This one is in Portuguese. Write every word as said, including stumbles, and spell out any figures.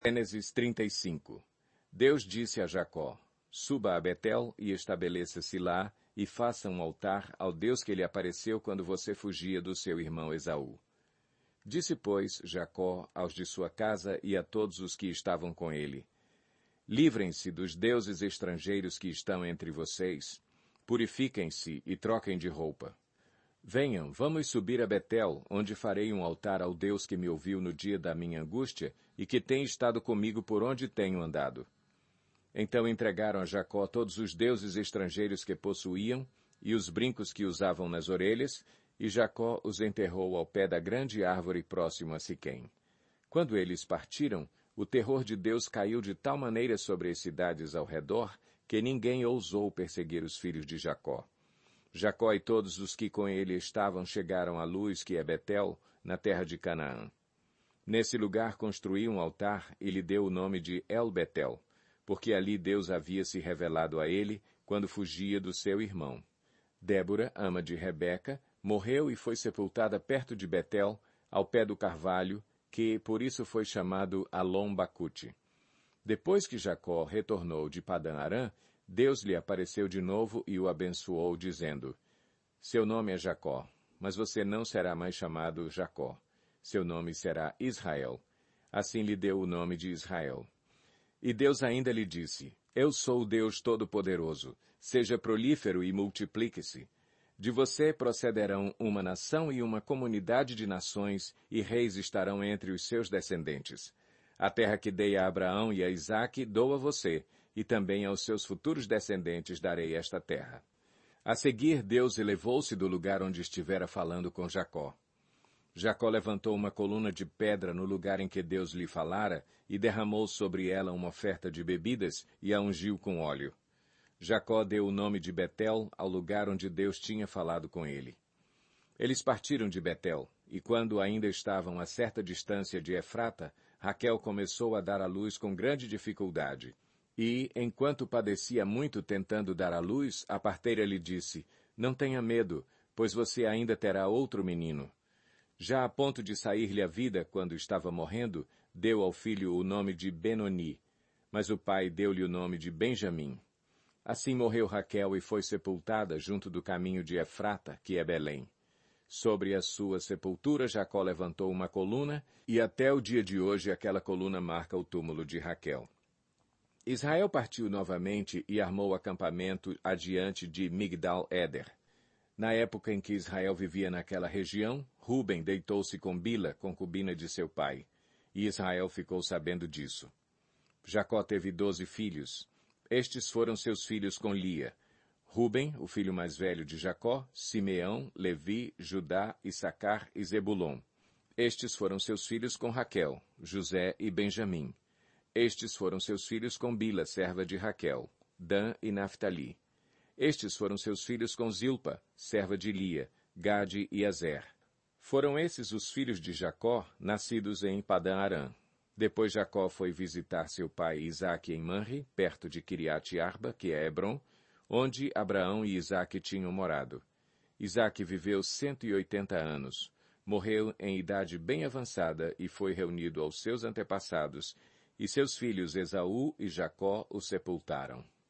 Gênesis trinta e cinco. Deus disse a Jacó: Suba a Betel e estabeleça-se lá, e faça um altar ao Deus que lhe apareceu quando você fugia do seu irmão Esaú. Disse, pois, Jacó aos de sua casa e a todos os que estavam com ele: Livrem-se dos deuses estrangeiros que estão entre vocês, purifiquem-se e troquem de roupa. Venham, vamos subir a Betel, onde farei um altar ao Deus que me ouviu no dia da minha angústia e que tem estado comigo por onde tenho andado. Então entregaram a Jacó todos os deuses estrangeiros que possuíam e os brincos que usavam nas orelhas, e Jacó os enterrou ao pé da grande árvore próximo a Siquém. Quando eles partiram, o terror de Deus caiu de tal maneira sobre as cidades ao redor que ninguém ousou perseguir os filhos de Jacó. Jacó e todos os que com ele estavam chegaram à luz que é Betel, na terra de Canaã. Nesse lugar construiu um altar e lhe deu o nome de El-Betel, porque ali Deus havia se revelado a ele quando fugia do seu irmão. Débora, ama de Rebeca, morreu e foi sepultada perto de Betel, ao pé do carvalho, que por isso foi chamado Alom-Bacute. Depois que Jacó retornou de Padã-Arã, Deus lhe apareceu de novo e o abençoou, dizendo: Seu nome é Jacó, mas você não será mais chamado Jacó. Seu nome será Israel. Assim lhe deu o nome de Israel. E Deus ainda lhe disse: Eu sou o Deus Todo-Poderoso. Seja prolífero e multiplique-se. De você procederão uma nação e uma comunidade de nações, e reis estarão entre os seus descendentes. A terra que dei a Abraão e a Isaque dou a você, e também aos seus futuros descendentes darei esta terra. A seguir, Deus elevou-se do lugar onde estivera falando com Jacó. Jacó levantou uma coluna de pedra no lugar em que Deus lhe falara e derramou sobre ela uma oferta de bebidas e a ungiu com óleo. Jacó deu o nome de Betel ao lugar onde Deus tinha falado com ele. Eles partiram de Betel, e quando ainda estavam a certa distância de Efrata, Raquel começou a dar à luz com grande dificuldade. E, enquanto padecia muito tentando dar à luz, a parteira lhe disse: Não tenha medo, pois você ainda terá outro menino. Já a ponto de sair-lhe a vida, quando estava morrendo, deu ao filho o nome de Benoni, mas o pai deu-lhe o nome de Benjamim. Assim morreu Raquel e foi sepultada junto do caminho de Efrata, que é Belém. Sobre a sua sepultura Jacó levantou uma coluna, e até o dia de hoje aquela coluna marca o túmulo de Raquel. Israel partiu novamente e armou acampamento adiante de Migdal-Éder. Na época em que Israel vivia naquela região, Ruben deitou-se com Bila, concubina de seu pai, e Israel ficou sabendo disso. Jacó teve doze filhos. Estes foram seus filhos com Lia: Ruben, o filho mais velho de Jacó, Simeão, Levi, Judá, Issacar e Zebulon. Estes foram seus filhos com Raquel, José e Benjamim. Estes foram seus filhos com Bila, serva de Raquel, Dan e Naphtali. Estes foram seus filhos com Zilpa, serva de Lia, Gade e Azer. Foram esses os filhos de Jacó, nascidos em Padã-Arã. Depois Jacó foi visitar seu pai Isaque em Manre, perto de Quiriate-Arba, que é Hebron, onde Abraão e Isaque tinham morado. Isaque viveu cento e oitenta anos, morreu em idade bem avançada e foi reunido aos seus antepassados, e seus filhos Esaú e Jacó o sepultaram.